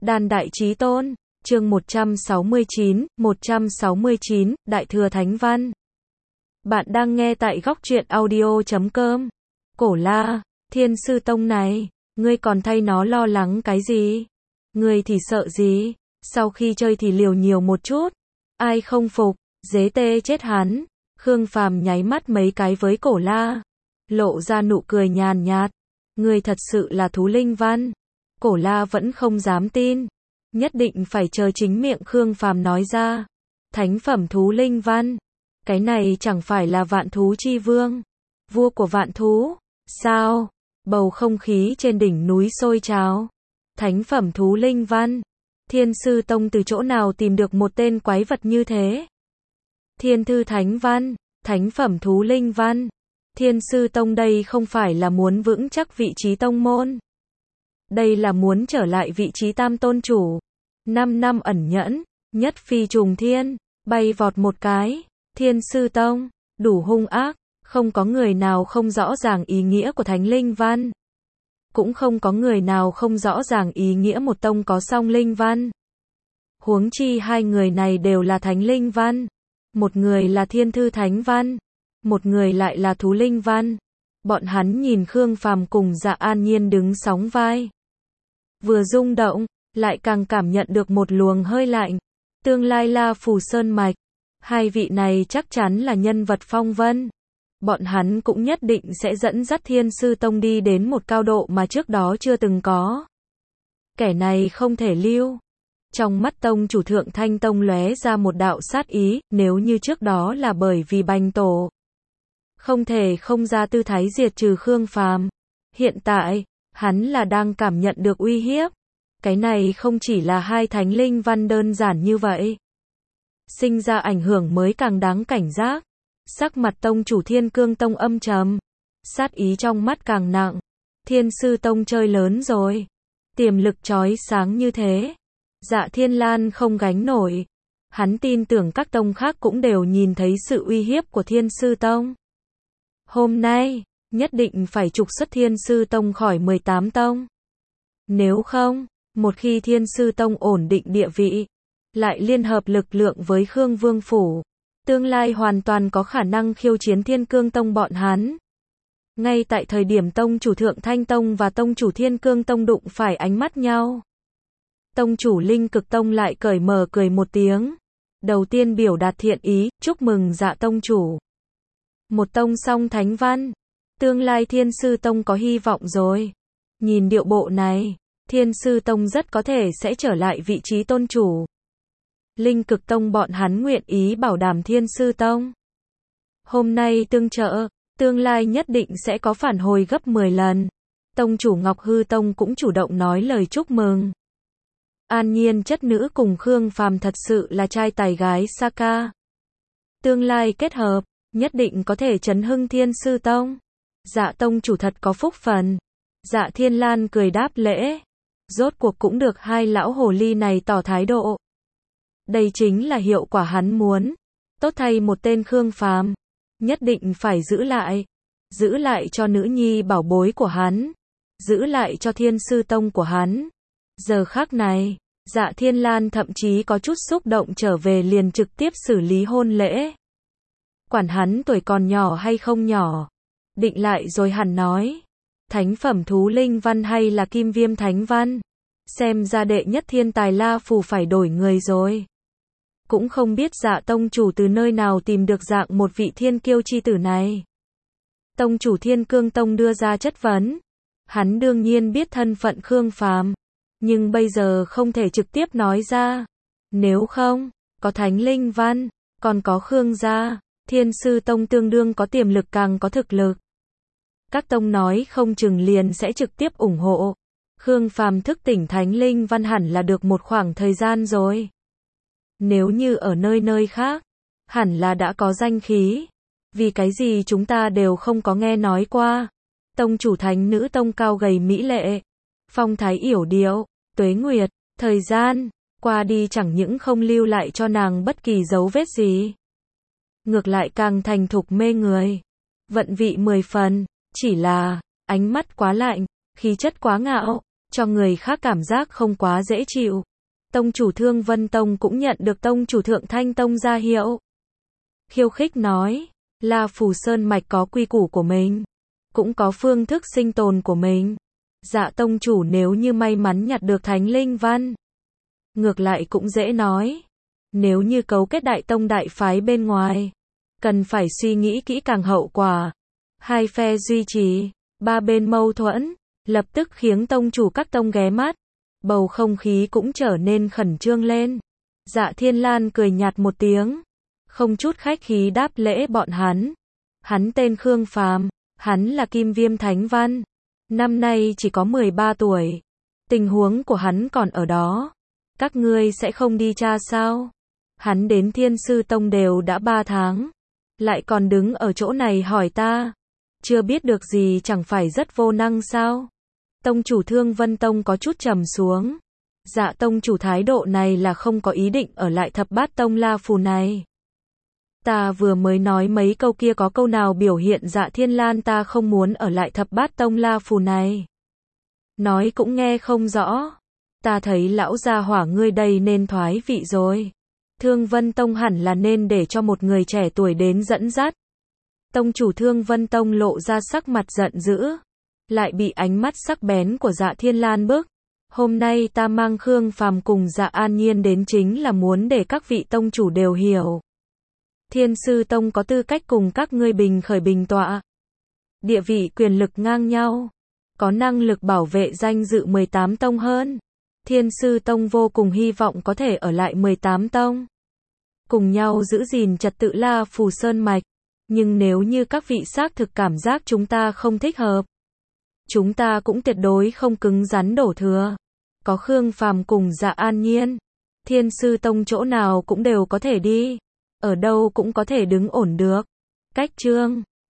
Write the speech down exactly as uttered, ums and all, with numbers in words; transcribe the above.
Đan Đại Chí Tôn, chương một trăm sáu mươi chín, một trăm sáu mươi chín, Đại Thừa Thánh Văn. Bạn đang nghe tại góc truyện audio chấm com. Cổ La, Thiên Sư Tông này, ngươi còn thay nó lo lắng cái gì? Ngươi thì sợ gì? Sau khi chơi thì liều nhiều một chút. Ai không phục, dế tê chết hắn. Khương Phàm nháy mắt mấy cái với Cổ La, lộ ra nụ cười nhàn nhạt. Ngươi thật sự là thú linh văn. Cổ La vẫn không dám tin, nhất định phải chờ chính miệng Khương Phàm nói ra. Thánh phẩm thú linh văn, cái này chẳng phải là vạn thú chi vương, vua của vạn thú, sao? Bầu không khí trên đỉnh núi sôi trào. Thánh phẩm thú linh văn, Thiên Sư Tông từ chỗ nào tìm được một tên quái vật như thế? Thiên Thư Thánh Văn, thánh phẩm thú linh văn, Thiên Sư Tông đây không phải là muốn vững chắc vị trí tông môn. Đây là muốn trở lại vị trí tam tôn chủ. Năm năm ẩn nhẫn, nhất phi trùng thiên, bay vọt một cái. Thiên Sư Tông, đủ hung ác, không có người nào không rõ ràng ý nghĩa của thánh linh văn. Cũng không có người nào không rõ ràng ý nghĩa một tông có song linh văn. Huống chi hai người này đều là thánh linh văn. Một người là Thiên Thư Thánh Văn, một người lại là thú linh văn. Bọn hắn nhìn Khương Phàm cùng Dạ An Nhiên đứng sóng vai. Vừa rung động, lại càng cảm nhận được một luồng hơi lạnh. Tương lai La Phù Sơn Mạch, hai vị này chắc chắn là nhân vật phong vân. Bọn hắn cũng nhất định sẽ dẫn dắt Thiên Sư Tông đi đến một cao độ mà trước đó chưa từng có. Kẻ này không thể lưu. Trong mắt tông chủ Thượng Thanh Tông lóe ra một đạo sát ý, nếu như trước đó là bởi vì Bành Tổ không thể không ra tư thái diệt trừ Khương Phàm. Hiện tại, hắn là đang cảm nhận được uy hiếp. Cái này không chỉ là hai thánh linh văn đơn giản như vậy. Sinh ra ảnh hưởng mới càng đáng cảnh giác. Sắc mặt tông chủ Thiên Cương Tông âm trầm. Sát ý trong mắt càng nặng. Thiên Sư Tông chơi lớn rồi. Tiềm lực chói sáng như thế. Dạ Thiên Lan không gánh nổi. Hắn tin tưởng các tông khác cũng đều nhìn thấy sự uy hiếp của Thiên Sư Tông. Hôm nay, nhất định phải trục xuất Thiên Sư Tông khỏi mười tám tông. Nếu không, một khi Thiên Sư Tông ổn định địa vị, lại liên hợp lực lượng với Khương Vương Phủ, tương lai hoàn toàn có khả năng khiêu chiến Thiên Cương Tông bọn hắn. Ngay tại thời điểm tông chủ Thượng Thanh Tông và tông chủ Thiên Cương Tông đụng phải ánh mắt nhau, tông chủ Linh Cực Tông lại cởi mở cười một tiếng. Đầu tiên biểu đạt thiện ý, chúc mừng Dạ tông chủ. Một tông song thánh văn, tương lai Thiên Sư Tông có hy vọng rồi. Nhìn điệu bộ này, Thiên Sư Tông rất có thể sẽ trở lại vị trí tôn chủ. Linh Cực Tông bọn hắn nguyện ý bảo đảm Thiên Sư Tông hôm nay tương trợ, tương lai nhất định sẽ có phản hồi gấp mười lần. Tông chủ Ngọc Hư Tông cũng chủ động nói lời chúc mừng. An Nhiên chất nữ cùng Khương Phàm thật sự là trai tài gái Saka. Tương lai kết hợp, nhất định có thể chấn hưng Thiên Sư Tông. Dạ tông chủ thật có phúc phần. Dạ Thiên Lan cười đáp lễ. Rốt cuộc cũng được hai lão hồ ly này tỏ thái độ. Đây chính là hiệu quả hắn muốn. Tốt thay một tên Khương Phàm, nhất định phải giữ lại. Giữ lại cho nữ nhi bảo bối của hắn. Giữ lại cho Thiên Sư Tông của hắn. Giờ khắc này, Dạ Thiên Lan thậm chí có chút xúc động trở về liền trực tiếp xử lý hôn lễ. Quản hắn tuổi còn nhỏ hay không nhỏ. Định lại rồi hẳn nói. Thánh phẩm thú linh văn hay là kim viêm thánh văn. Xem ra đệ nhất thiên tài La Phù phải đổi người rồi. Cũng không biết Dạ tông chủ từ nơi nào tìm được dạng một vị thiên kiêu chi tử này. Tông chủ Thiên Cương Tông đưa ra chất vấn. Hắn đương nhiên biết thân phận Khương Phàm, nhưng bây giờ không thể trực tiếp nói ra. Nếu không, có thánh linh văn, còn có Khương gia, Thiên Sư Tông tương đương có tiềm lực càng có thực lực. Các tông nói không chừng liền sẽ trực tiếp ủng hộ. Khương Phàm thức tỉnh thánh linh văn hẳn là được một khoảng thời gian rồi. Nếu như ở nơi nơi khác, hẳn là đã có danh khí. Vì cái gì chúng ta đều không có nghe nói qua. Tông chủ thánh nữ tông cao gầy mỹ lệ, phong thái yểu điệu, tuế nguyệt, thời gian qua đi chẳng những không lưu lại cho nàng bất kỳ dấu vết gì. Ngược lại càng thành thục mê người. Vận vị mười phần, chỉ là ánh mắt quá lạnh, khí chất quá ngạo, cho người khác cảm giác không quá dễ chịu. Tông chủ Thương Vân Tông cũng nhận được tông chủ Thượng Thanh Tông ra hiệu. Khiêu khích nói, La Phù Sơn mạch có quy củ của mình, cũng có phương thức sinh tồn của mình. Dạ tông chủ nếu như may mắn nhặt được thánh linh văn, ngược lại cũng dễ nói. Nếu như cấu kết đại tông đại phái bên ngoài, cần phải suy nghĩ kỹ càng hậu quả. Hai phe duy trì, ba bên mâu thuẫn, lập tức khiến tông chủ các tông ghé mắt. Bầu không khí cũng trở nên khẩn trương lên. Dạ Thiên Lan cười nhạt một tiếng, không chút khách khí đáp lễ bọn hắn. Hắn tên Khương Phàm, hắn là Kim Viêm Thánh Văn, năm nay chỉ có mười ba tuổi. Tình huống của hắn còn ở đó. Các ngươi sẽ không đi tra sao? Hắn đến Thiên Sư Tông đều đã ba tháng, lại còn đứng ở chỗ này hỏi ta. Chưa biết được gì chẳng phải rất vô năng sao? Tông chủ Thương Vân Tông có chút trầm xuống. Dạ tông chủ thái độ này là không có ý định ở lại Thập Bát Tông La Phù này. Ta vừa mới nói mấy câu kia có câu nào biểu hiện Dạ Thiên Lan ta không muốn ở lại Thập Bát Tông La Phù này? Nói cũng nghe không rõ. Ta thấy lão gia hỏa ngươi đây nên thoái vị rồi. Thương Vân Tông hẳn là nên để cho một người trẻ tuổi đến dẫn dắt. Tông chủ Thương Vân Tông lộ ra sắc mặt giận dữ, lại bị ánh mắt sắc bén của Dạ Thiên Lan bức. Hôm nay ta mang Khương Phàm cùng Dạ An Nhiên đến chính là muốn để các vị tông chủ đều hiểu. Thiên Sư Tông có tư cách cùng các ngươi bình khởi bình tọa. Địa vị quyền lực ngang nhau, có năng lực bảo vệ danh dự mười tám tông hơn. Thiên Sư Tông vô cùng hy vọng có thể ở lại mười tám tông, cùng nhau giữ gìn trật tự La Phù Sơn mạch. Nhưng nếu như các vị xác thực cảm giác chúng ta không thích hợp, chúng ta cũng tuyệt đối không cứng rắn đổ thừa. Có Khương Phàm cùng Dạ An Nhiên, Thiên Sư Tông chỗ nào cũng đều có thể đi, ở đâu cũng có thể đứng ổn được. Cách chương